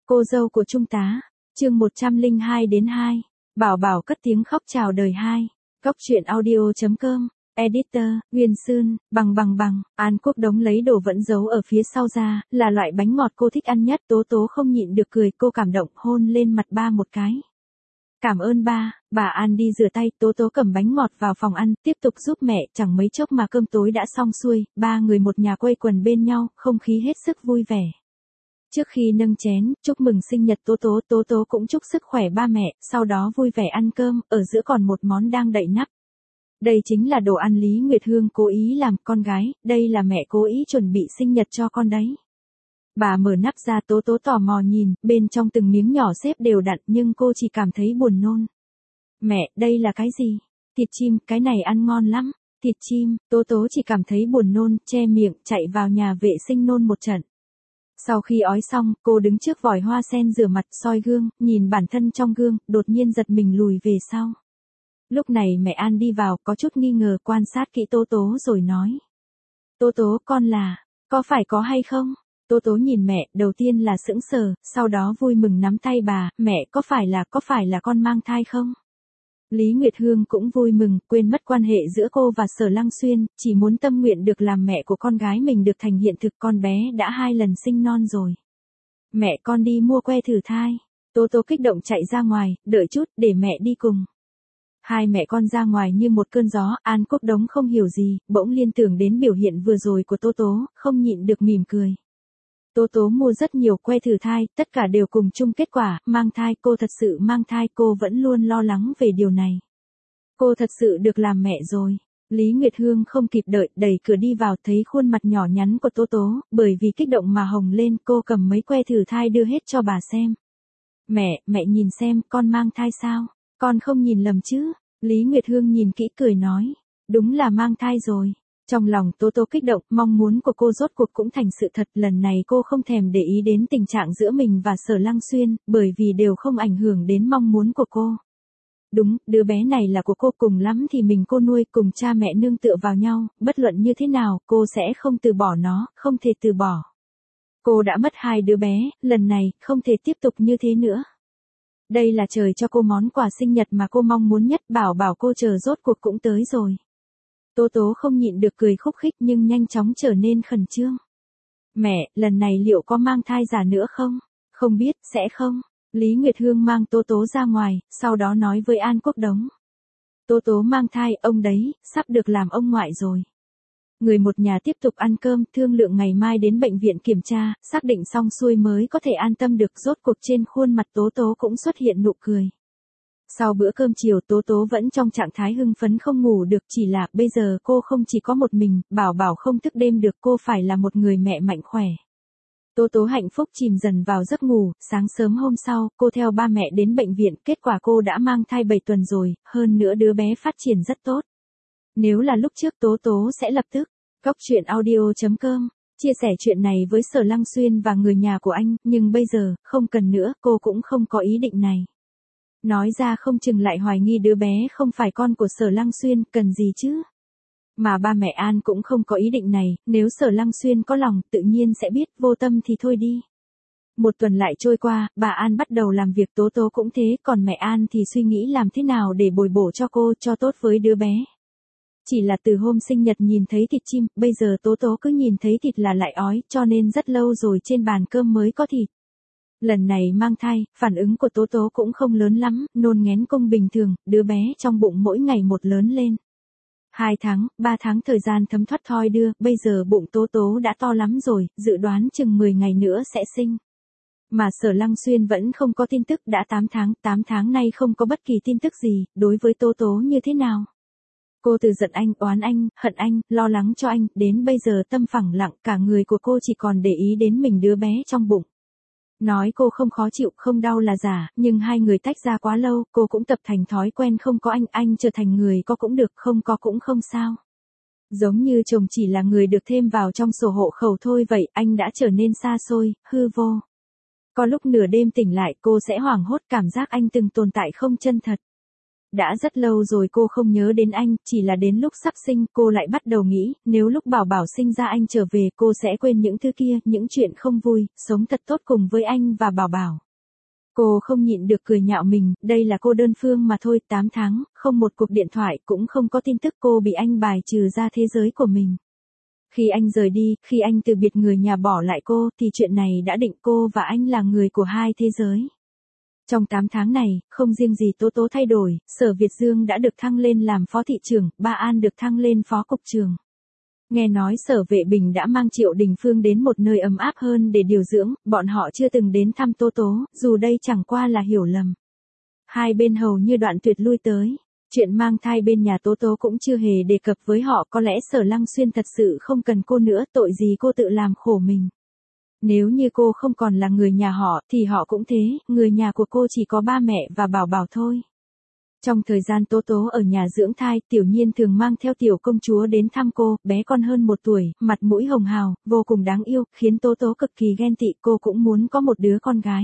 Cô dâu của Trung tá, chương 102-2, Bảo Bảo cất tiếng khóc chào đời 2. Góc truyện audio.com, Editor, Nguyên Sơn, bằng, An Quốc Đống lấy đồ vẫn giấu ở phía sau ra, là loại bánh ngọt cô thích ăn nhất. Tố Tố không nhịn được cười, cô cảm động hôn lên mặt ba một cái. Cảm ơn ba. Bà An đi rửa tay, Tố Tố cầm bánh ngọt vào phòng ăn, tiếp tục giúp mẹ. Chẳng mấy chốc mà cơm tối đã xong xuôi, ba người một nhà quây quần bên nhau, không khí hết sức vui vẻ. Trước khi nâng chén, chúc mừng sinh nhật Tố Tố cũng chúc sức khỏe ba mẹ, sau đó vui vẻ ăn cơm, ở giữa còn một món đang đậy nắp. Đây chính là đồ ăn Lý Nguyệt Hương cố ý làm, con gái, đây là mẹ cố ý chuẩn bị sinh nhật cho con đấy. Bà mở nắp ra, Tố Tố tò mò nhìn, bên trong từng miếng nhỏ xếp đều đặn nhưng cô chỉ cảm thấy buồn nôn. Mẹ, đây là cái gì? Thịt chim, cái này ăn ngon lắm. Thịt chim, Tố Tố chỉ cảm thấy buồn nôn, che miệng, chạy vào nhà vệ sinh nôn một trận. Sau khi ói xong, cô đứng trước vòi hoa sen rửa mặt, soi gương, nhìn bản thân trong gương, đột nhiên giật mình lùi về sau. Lúc này mẹ An đi vào, có chút nghi ngờ, quan sát kỹ Tố Tố rồi nói. Tố Tố, con là, có phải có hay không? Tố Tố nhìn mẹ, đầu tiên là sững sờ, sau đó vui mừng nắm tay bà, mẹ, có phải là con mang thai không? Lý Nguyệt Hương cũng vui mừng, quên mất quan hệ giữa cô và Sở Lăng Xuyên, chỉ muốn tâm nguyện được làm mẹ của con gái mình được thành hiện thực. Con bé đã 2 lần sinh non rồi. Mẹ, con đi mua que thử thai. Tố Tố kích động chạy ra ngoài, đợi chút, để mẹ đi cùng. Hai mẹ con ra ngoài như một cơn gió. An Quốc Đống không hiểu gì, bỗng liên tưởng đến biểu hiện vừa rồi của Tố Tố, không nhịn được mỉm cười. Tố Tố mua rất nhiều que thử thai, tất cả đều cùng chung kết quả, mang thai. Cô thật sự mang thai, cô vẫn luôn lo lắng về điều này. Cô thật sự được làm mẹ rồi. Lý Nguyệt Hương không kịp đợi, đẩy cửa đi vào, thấy khuôn mặt nhỏ nhắn của Tố Tố, bởi vì kích động mà hồng lên. Cô cầm mấy que thử thai đưa hết cho bà xem. Mẹ nhìn xem, con mang thai sao? Con không nhìn lầm chứ? Lý Nguyệt Hương nhìn kỹ cười nói. Đúng là mang thai rồi. Trong lòng Tố Tố kích động, mong muốn của cô rốt cuộc cũng thành sự thật. Lần này cô không thèm để ý đến tình trạng giữa mình và Sở Lăng Xuyên, bởi vì đều không ảnh hưởng đến mong muốn của cô. Đúng, đứa bé này là của cô, cùng lắm thì mình cô nuôi, cùng cha mẹ nương tựa vào nhau, bất luận như thế nào, cô sẽ không từ bỏ nó, không thể từ bỏ. Cô đã mất 2 đứa bé, lần này, không thể tiếp tục như thế nữa. Đây là trời cho cô món quà sinh nhật mà cô mong muốn nhất. Bảo cô chờ rốt cuộc cũng tới rồi. Tố Tố không nhịn được cười khúc khích nhưng nhanh chóng trở nên khẩn trương. Mẹ, lần này liệu có mang thai giả nữa không? Không biết, sẽ không? Lý Nguyệt Hương mang Tố Tố ra ngoài, sau đó nói với An Quốc Đống. Tố Tố mang thai, ông đấy, sắp được làm ông ngoại rồi. Người một nhà tiếp tục ăn cơm, thương lượng ngày mai đến bệnh viện kiểm tra, xác định xong xuôi mới có thể an tâm được. Rốt cuộc trên khuôn mặt Tố Tố cũng xuất hiện nụ cười. Sau bữa cơm chiều, Tố Tố vẫn trong trạng thái hưng phấn không ngủ được, chỉ là bây giờ cô không chỉ có một mình, Bảo không thức đêm được, cô phải là một người mẹ mạnh khỏe. Tố Tố hạnh phúc chìm dần vào giấc ngủ. Sáng sớm hôm sau, cô theo ba mẹ đến bệnh viện, kết quả cô đã mang thai 7 tuần rồi, hơn nữa đứa bé phát triển rất tốt. Nếu là lúc trước Tố Tố sẽ lập tức. Góc truyện audio.com, chia sẻ chuyện này với Sở Lăng Xuyên và người nhà của anh, nhưng bây giờ, không cần nữa, cô cũng không có ý định này. Nói ra không chừng lại hoài nghi đứa bé không phải con của Sở Lăng Xuyên, cần gì chứ? Mà ba mẹ An cũng không có ý định này, nếu Sở Lăng Xuyên có lòng, tự nhiên sẽ biết, vô tâm thì thôi đi. Một tuần lại trôi qua, bà An bắt đầu làm việc, Tố Tố cũng thế, còn mẹ An thì suy nghĩ làm thế nào để bồi bổ cho cô, cho tốt với đứa bé. Chỉ là từ hôm sinh nhật nhìn thấy thịt chim, bây giờ Tố Tố cứ nhìn thấy thịt là lại ói, cho nên rất lâu rồi trên bàn cơm mới có thịt. Lần này mang thai, phản ứng của Tố Tố cũng không lớn lắm, nôn nghén cung bình thường, đứa bé trong bụng mỗi ngày một lớn lên. 2 tháng, 3 tháng thời gian thấm thoát thoi đưa, bây giờ bụng Tố Tố đã to lắm rồi, dự đoán chừng 10 ngày nữa sẽ sinh. Mà Sở Lăng Xuyên vẫn không có tin tức, đã 8 tháng nay không có bất kỳ tin tức gì, đối với Tố Tố như thế nào? Cô từ giận anh, oán anh, hận anh, lo lắng cho anh, đến bây giờ tâm phẳng lặng, cả người của cô chỉ còn để ý đến mình đứa bé trong bụng. Nói cô không khó chịu, không đau là giả, nhưng hai người tách ra quá lâu, cô cũng tập thành thói quen không có anh trở thành người có cũng được, không có cũng không sao. Giống như chồng chỉ là người được thêm vào trong sổ hộ khẩu thôi vậy, anh đã trở nên xa xôi, hư vô. Có lúc nửa đêm tỉnh lại cô sẽ hoảng hốt, cảm giác anh từng tồn tại không chân thật. Đã rất lâu rồi cô không nhớ đến anh, chỉ là đến lúc sắp sinh cô lại bắt đầu nghĩ, nếu lúc Bảo Bảo sinh ra anh trở về cô sẽ quên những thứ kia, những chuyện không vui, sống thật tốt cùng với anh và Bảo Bảo. Cô không nhịn được cười nhạo mình, đây là cô đơn phương mà thôi, 8 tháng, không một cuộc điện thoại, cũng không có tin tức cô bị anh bài trừ ra thế giới của mình. Khi anh rời đi, khi anh từ biệt người nhà bỏ lại cô, thì chuyện này đã định cô và anh là người của hai thế giới. Trong 8 tháng này, không riêng gì Tố Tố thay đổi, Sở Việt Dương đã được thăng lên làm phó thị trưởng, Ba An được thăng lên phó cục trưởng. Nghe nói Sở Vệ Bình đã mang Triệu Đình Phương đến một nơi ấm áp hơn để điều dưỡng, bọn họ chưa từng đến thăm Tố Tố, dù đây chẳng qua là hiểu lầm. Hai bên hầu như đoạn tuyệt lui tới. Chuyện mang thai bên nhà Tố Tố cũng chưa hề đề cập với họ, có lẽ Sở Lăng Xuyên thật sự không cần cô nữa, tội gì cô tự làm khổ mình. Nếu như cô không còn là người nhà họ, thì họ cũng thế, người nhà của cô chỉ có ba mẹ và Bảo Bảo thôi. Trong thời gian Tố Tố ở nhà dưỡng thai, Tiểu Nhiên thường mang theo tiểu công chúa đến thăm cô, bé con hơn 1 tuổi, mặt mũi hồng hào, vô cùng đáng yêu, khiến Tố Tố cực kỳ ghen tị, cô cũng muốn có một đứa con gái.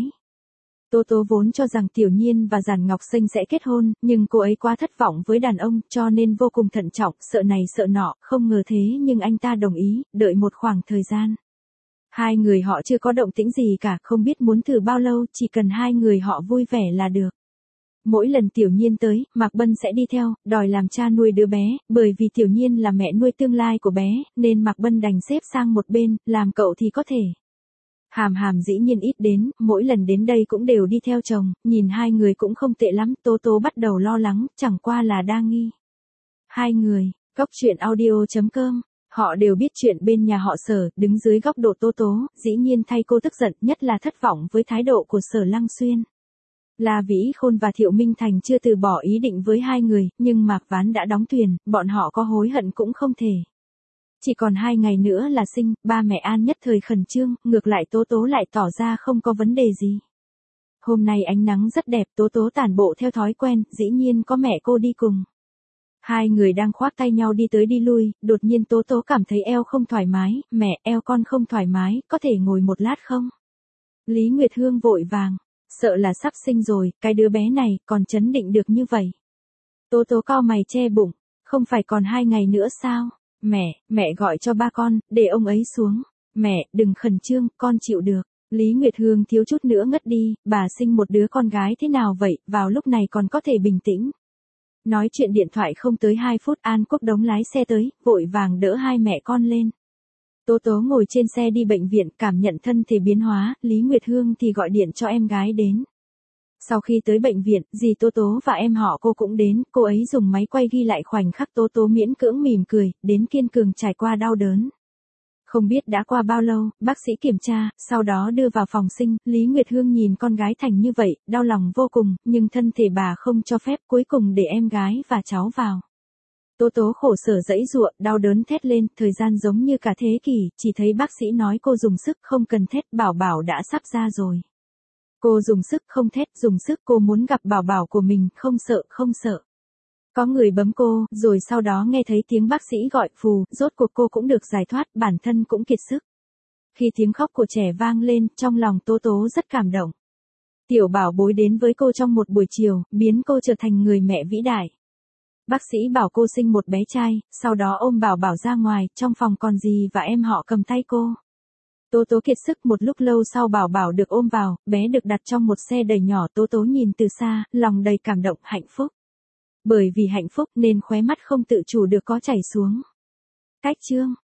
Tố Tố vốn cho rằng Tiểu Nhiên và Giản Ngọc Xanh sẽ kết hôn, nhưng cô ấy quá thất vọng với đàn ông, cho nên vô cùng thận trọng, sợ này sợ nọ, không ngờ thế nhưng anh ta đồng ý, đợi một khoảng thời gian. Hai người họ chưa có động tĩnh gì cả, không biết muốn thử bao lâu, chỉ cần hai người họ vui vẻ là được. Mỗi lần Tiểu Nhiên tới, Mạc Bân sẽ đi theo, đòi làm cha nuôi đứa bé, bởi vì Tiểu Nhiên là mẹ nuôi tương lai của bé, nên Mạc Bân đành xếp sang một bên, làm cậu thì có thể. Hàm Hàm dĩ nhiên ít đến, mỗi lần đến đây cũng đều đi theo chồng, nhìn hai người cũng không tệ lắm, Tố Tố bắt đầu lo lắng, chẳng qua là đa nghi. Hai người, Cóc Truyện Audio.com. Họ đều biết chuyện bên nhà họ Sở, đứng dưới góc độ Tố Tố, dĩ nhiên thay cô tức giận, nhất là thất vọng với thái độ của Sở Lăng Xuyên. La Vĩ Khôn và Thiệu Minh Thành chưa từ bỏ ý định với hai người, nhưng Mạc Ván đã đóng thuyền, bọn họ có hối hận cũng không thể. Chỉ còn 2 ngày nữa là sinh, ba mẹ An nhất thời khẩn trương, ngược lại Tố Tố lại tỏ ra không có vấn đề gì. Hôm nay ánh nắng rất đẹp, Tố Tố tản bộ theo thói quen, dĩ nhiên có mẹ cô đi cùng. Hai người đang khoác tay nhau đi tới đi lui, đột nhiên Tố Tố cảm thấy eo không thoải mái, mẹ, eo con không thoải mái, có thể ngồi một lát không? Lý Nguyệt Hương vội vàng, sợ là sắp sinh rồi, cái đứa bé này, còn chấn định được như vậy. Tố Tố cau mày che bụng, không phải còn 2 ngày nữa sao? Mẹ gọi cho ba con, để ông ấy xuống. Mẹ, đừng khẩn trương, con chịu được. Lý Nguyệt Hương thiếu chút nữa ngất đi, bà sinh một đứa con gái thế nào vậy, vào lúc này còn có thể bình tĩnh. Nói chuyện điện thoại không tới 2 phút, An Quốc Đống lái xe tới, vội vàng đỡ hai mẹ con lên. Tố Tố ngồi trên xe đi bệnh viện, cảm nhận thân thể biến hóa, Lý Nguyệt Hương thì gọi điện cho em gái đến. Sau khi tới bệnh viện, dì Tố Tố và em họ cô cũng đến, cô ấy dùng máy quay ghi lại khoảnh khắc Tố Tố miễn cưỡng mỉm cười, đến kiên cường trải qua đau đớn. Không biết đã qua bao lâu, bác sĩ kiểm tra, sau đó đưa vào phòng sinh, Lý Nguyệt Hương nhìn con gái thành như vậy, đau lòng vô cùng, nhưng thân thể bà không cho phép, cuối cùng để em gái và cháu vào. Tố Tố khổ sở giãy giụa, đau đớn thét lên, thời gian giống như cả thế kỷ, chỉ thấy bác sĩ nói cô dùng sức, không cần thét, Bảo Bảo đã sắp ra rồi. Cô dùng sức không thét, dùng sức, cô muốn gặp Bảo Bảo của mình, không sợ. Có người bấm cô, rồi sau đó nghe thấy tiếng bác sĩ gọi phù, rốt cuộc cô cũng được giải thoát, bản thân cũng kiệt sức. Khi tiếng khóc của trẻ vang lên, trong lòng Tố Tố rất cảm động. Tiểu bảo bối đến với cô trong một buổi chiều, biến cô trở thành người mẹ vĩ đại. Bác sĩ bảo cô sinh một bé trai, sau đó ôm Bảo Bảo ra ngoài, trong phòng còn dì và em họ cầm tay cô. Tố Tố kiệt sức, một lúc lâu sau Bảo Bảo được ôm vào, bé được đặt trong một xe đẩy nhỏ, Tố Tố nhìn từ xa, lòng đầy cảm động, hạnh phúc. Bởi vì hạnh phúc nên khóe mắt không tự chủ được có chảy xuống. Cách chương